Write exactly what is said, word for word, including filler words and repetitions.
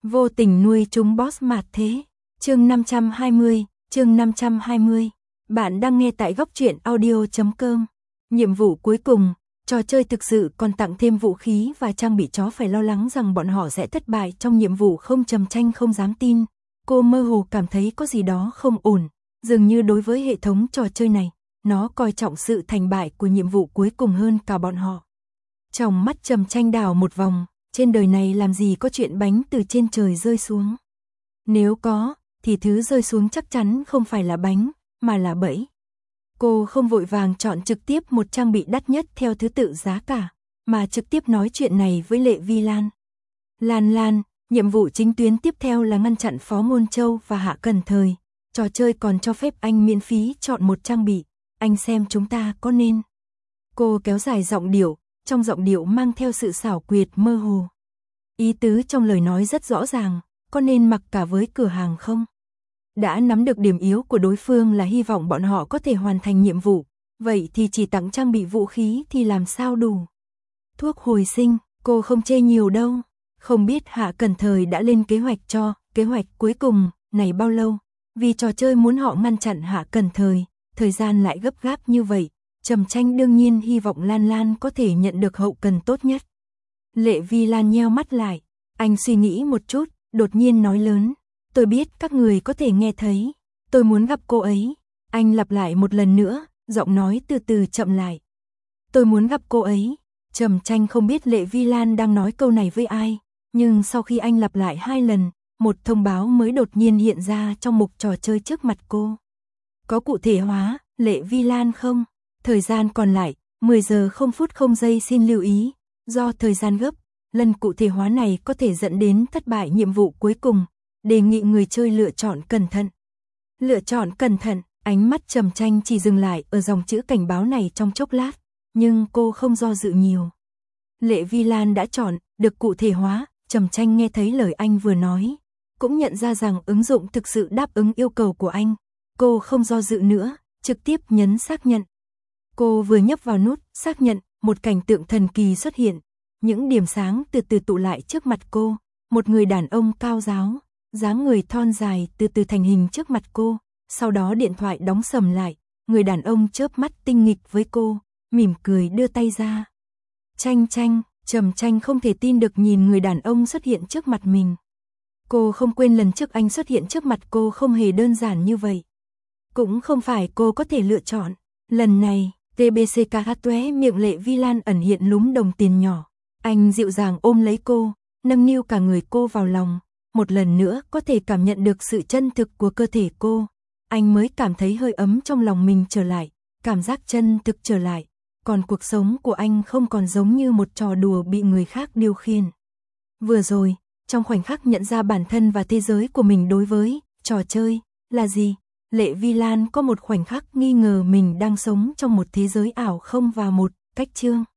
Vô tình nuôi chúng boss mạt thế. Chương năm trăm hai mươi, chương năm trăm hai mươi. Bạn đang nghe tại góc truyện audio chấm com. Nhiệm vụ cuối cùng, trò chơi thực sự còn tặng thêm vũ khí và trang bị chó, phải lo lắng rằng bọn họ sẽ thất bại trong nhiệm vụ không. Trầm Tranh không dám tin, cô mơ hồ cảm thấy có gì đó không ổn, dường như đối với hệ thống trò chơi này, nó coi trọng sự thành bại của nhiệm vụ cuối cùng hơn cả bọn họ. Trong mắt Trầm Tranh đảo một vòng, trên đời này làm gì có chuyện bánh từ trên trời rơi xuống. Nếu có, thì thứ rơi xuống chắc chắn không phải là bánh, mà là bẫy. Cô không vội vàng chọn trực tiếp một trang bị đắt nhất theo thứ tự giá cả, mà trực tiếp nói chuyện này với Lệ Vi Lan. Lan Lan, nhiệm vụ chính tuyến tiếp theo là ngăn chặn Phó Ngôn Châu và Hạ Cần Thời. Trò chơi còn cho phép anh miễn phí chọn một trang bị, anh xem chúng ta có nên. Cô kéo dài giọng điệu, trong giọng điệu mang theo sự xảo quyệt mơ hồ. Ý tứ trong lời nói rất rõ ràng, có nên mặc cả với cửa hàng không? Đã nắm được điểm yếu của đối phương là hy vọng bọn họ có thể hoàn thành nhiệm vụ, vậy thì chỉ tặng trang bị vũ khí thì làm sao đủ. Thuốc hồi sinh, cô không chê nhiều đâu. Không biết Hạ Cần Thời đã lên kế hoạch cho kế hoạch cuối cùng này bao lâu, vì trò chơi muốn họ ngăn chặn Hạ Cần Thời, thời gian lại gấp gáp như vậy. Trầm Tranh đương nhiên hy vọng Lan Lan có thể nhận được hậu cần tốt nhất. Lệ Vi Lan nheo mắt lại, anh suy nghĩ một chút, đột nhiên nói lớn, tôi biết các người có thể nghe thấy, tôi muốn gặp cô ấy. Anh lặp lại một lần nữa, giọng nói từ từ chậm lại. Tôi muốn gặp cô ấy. Trầm Tranh không biết Lệ Vi Lan đang nói câu này với ai, nhưng sau khi anh lặp lại hai lần, một thông báo mới đột nhiên hiện ra trong mục trò chơi trước mặt cô. Có cụ thể hóa, Lệ Vi Lan không? Thời gian còn lại, mười giờ không phút không giây, xin lưu ý, do thời gian gấp, lần cụ thể hóa này có thể dẫn đến thất bại nhiệm vụ cuối cùng, đề nghị người chơi lựa chọn cẩn thận. Lựa chọn cẩn thận, ánh mắt Trầm Tranh chỉ dừng lại ở dòng chữ cảnh báo này trong chốc lát, nhưng cô không do dự nhiều. Lệ Vi Lan đã chọn, được cụ thể hóa. Trầm Tranh nghe thấy lời anh vừa nói, cũng nhận ra rằng ứng dụng thực sự đáp ứng yêu cầu của anh. Cô không do dự nữa, trực tiếp nhấn xác nhận. Cô vừa nhấp vào nút xác nhận, một cảnh tượng thần kỳ xuất hiện. Những điểm sáng từ từ tụ lại trước mặt cô. Một người đàn ông cao ráo, dáng người thon dài từ từ thành hình trước mặt cô. Sau đó điện thoại đóng sầm lại. Người đàn ông chớp mắt tinh nghịch với cô, mỉm cười đưa tay ra. Tranh Tranh, Trầm Tranh không thể tin được nhìn người đàn ông xuất hiện trước mặt mình. Cô không quên lần trước anh xuất hiện trước mặt cô không hề đơn giản như vậy. Cũng không phải cô có thể lựa chọn. Lần này, tê bê xê ca hát tóe miệng Lệ Vi Lan ẩn hiện lúm đồng tiền nhỏ. Anh dịu dàng ôm lấy cô, nâng niu cả người cô vào lòng. Một lần nữa có thể cảm nhận được sự chân thực của cơ thể cô. Anh mới cảm thấy hơi ấm trong lòng mình trở lại, cảm giác chân thực trở lại. Còn cuộc sống của anh không còn giống như một trò đùa bị người khác điều khiển. Vừa rồi, trong khoảnh khắc nhận ra bản thân và thế giới của mình đối với trò chơi là gì, Lệ Vi Lan có một khoảnh khắc nghi ngờ mình đang sống trong một thế giới ảo không và một cách chương.